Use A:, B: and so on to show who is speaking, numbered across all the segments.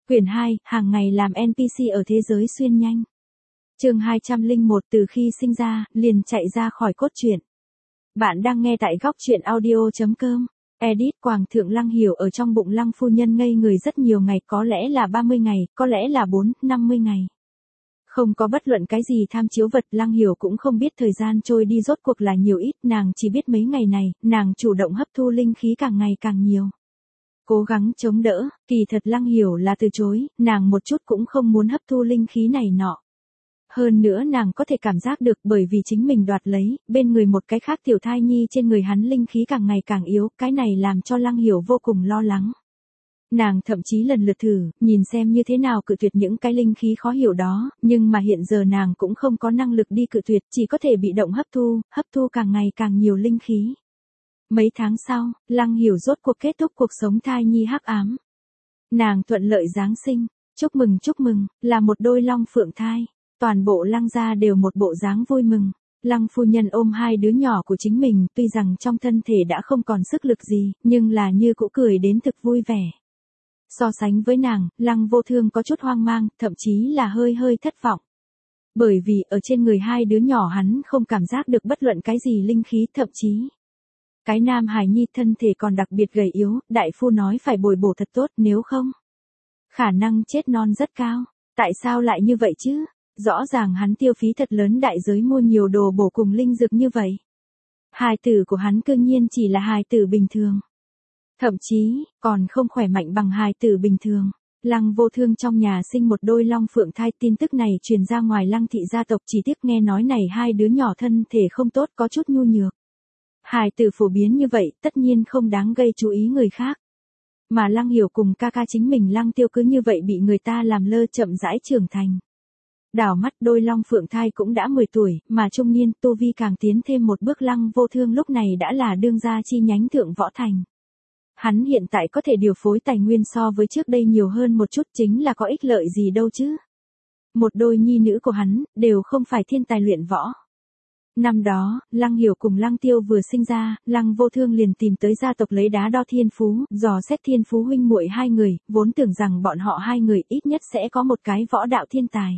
A: Quyển 2, hàng ngày làm NPC ở thế giới xuyên nhanh. Chương 201, từ khi sinh ra, liền chạy ra khỏi cốt truyện. Bạn đang nghe tại góc truyện audio.com. Edit Quảng Thượng Lăng Hiểu ở trong bụng Lăng phu nhân ngây người rất nhiều ngày, có lẽ là 30 ngày, có lẽ là 50 ngày. Không có bất luận cái gì tham chiếu vật, Lăng Hiểu cũng không biết thời gian trôi đi rốt cuộc là nhiều ít, nàng chỉ biết mấy ngày này, nàng chủ động hấp thu linh khí càng ngày càng nhiều. Cố gắng chống đỡ, kỳ thật Lăng Hiểu là từ chối, nàng một chút cũng không muốn hấp thu linh khí này nọ. Hơn nữa nàng có thể cảm giác được bởi vì chính mình đoạt lấy, bên người một cái khác tiểu thai nhi trên người hắn linh khí càng ngày càng yếu, cái này làm cho Lăng Hiểu vô cùng lo lắng. Nàng thậm chí lần lượt thử, nhìn xem như thế nào cự tuyệt những cái linh khí khó hiểu đó, nhưng mà hiện giờ nàng cũng không có năng lực đi cự tuyệt, chỉ có thể bị động hấp thu càng ngày càng nhiều linh khí. Mấy tháng sau, Lăng Hiểu rốt cuộc kết thúc cuộc sống thai nhi hắc ám. Nàng thuận lợi Giáng sinh, chúc mừng, là một đôi long phượng thai. Toàn bộ Lăng gia đều một bộ dáng vui mừng. Lăng phu nhân ôm hai đứa nhỏ của chính mình, tuy rằng trong thân thể đã không còn sức lực gì, nhưng là như cũ cười đến thực vui vẻ. So sánh với nàng, Lăng Vô Thương có chút hoang mang, thậm chí là hơi thất vọng. Bởi vì ở trên người hai đứa nhỏ hắn không cảm giác được bất luận cái gì linh khí, thậm chí cái nam hài nhi thân thể còn đặc biệt gầy yếu, đại phu nói phải bồi bổ thật tốt, nếu không khả năng chết non rất cao. Tại sao lại như vậy chứ? Rõ ràng hắn tiêu phí thật lớn đại giới mua nhiều đồ bổ cùng linh dược như vậy. Hài tử của hắn cương nhiên chỉ là hài tử bình thường. Thậm chí, còn không khỏe mạnh bằng hài tử bình thường. Lăng Vô Thương trong nhà sinh một đôi long phượng thai, tin tức này truyền ra ngoài Lăng thị gia tộc, chỉ tiếc nghe nói này hai đứa nhỏ thân thể không tốt, có chút nhu nhược. Hài tử phổ biến như vậy, tất nhiên không đáng gây chú ý người khác. Mà Lăng Hiểu cùng ca ca chính mình Lăng Tiêu cứ như vậy bị người ta làm lơ chậm rãi trưởng thành. Đảo mắt đôi long phượng thai cũng đã 10 tuổi, mà trung niên tu vi càng tiến thêm một bước. Lăng Vô Thương lúc này đã là đương gia chi nhánh thượng võ thành. Hắn hiện tại có thể điều phối tài nguyên so với trước đây nhiều hơn một chút, chính là có ích lợi gì đâu chứ. Một đôi nhi nữ của hắn, đều không phải thiên tài luyện võ. Năm đó, Lăng Hiểu cùng Lăng Tiêu vừa sinh ra, Lăng Vô Thương liền tìm tới gia tộc lấy đá đo thiên phú, dò xét thiên phú huynh muội hai người, vốn tưởng rằng bọn họ hai người ít nhất sẽ có một cái võ đạo thiên tài.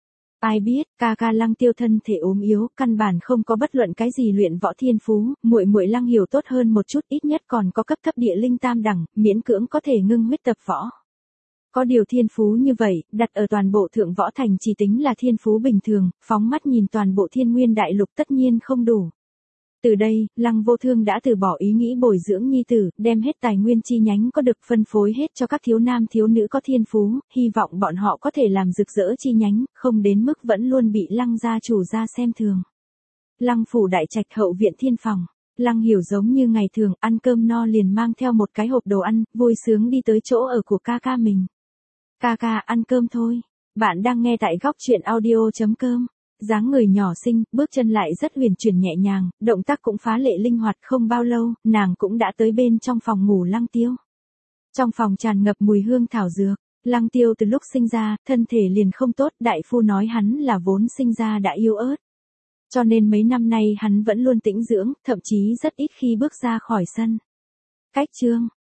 A: Ai biết, ca ca Lăng Tiêu thân thể ốm yếu, căn bản không có bất luận cái gì luyện võ thiên phú, muội muội Lăng Hiểu tốt hơn một chút, ít nhất còn có cấp địa linh tam đẳng, miễn cưỡng có thể ngưng huyết tập võ. Có điều thiên phú như vậy, đặt ở toàn bộ thượng võ thành chỉ tính là thiên phú bình thường, phóng mắt nhìn toàn bộ Thiên Nguyên đại lục tất nhiên không đủ. Từ đây, Lăng Vô Thương đã từ bỏ ý nghĩ bồi dưỡng nhi tử, đem hết tài nguyên chi nhánh có được phân phối hết cho các thiếu nam thiếu nữ có thiên phú, hy vọng bọn họ có thể làm rực rỡ chi nhánh, không đến mức vẫn luôn bị Lăng gia chủ gia xem thường. Lăng phủ đại trạch hậu viện thiên phòng. Lăng Hiểu giống như ngày thường, ăn cơm no liền mang theo một cái hộp đồ ăn, vui sướng đi tới chỗ ở của ca ca mình. Ca ca ăn cơm thôi. Bạn đang nghe tại góc truyện audio.com. Dáng người nhỏ xinh, bước chân lại rất huyền chuyển nhẹ nhàng, động tác cũng phá lệ linh hoạt, không bao lâu, nàng cũng đã tới bên trong phòng ngủ Lăng Tiêu. Trong phòng tràn ngập mùi hương thảo dược, Lăng Tiêu từ lúc sinh ra, thân thể liền không tốt, đại phu nói hắn là vốn sinh ra đã yếu ớt. Cho nên mấy năm nay hắn vẫn luôn tĩnh dưỡng, thậm chí rất ít khi bước ra khỏi sân. Cách chương,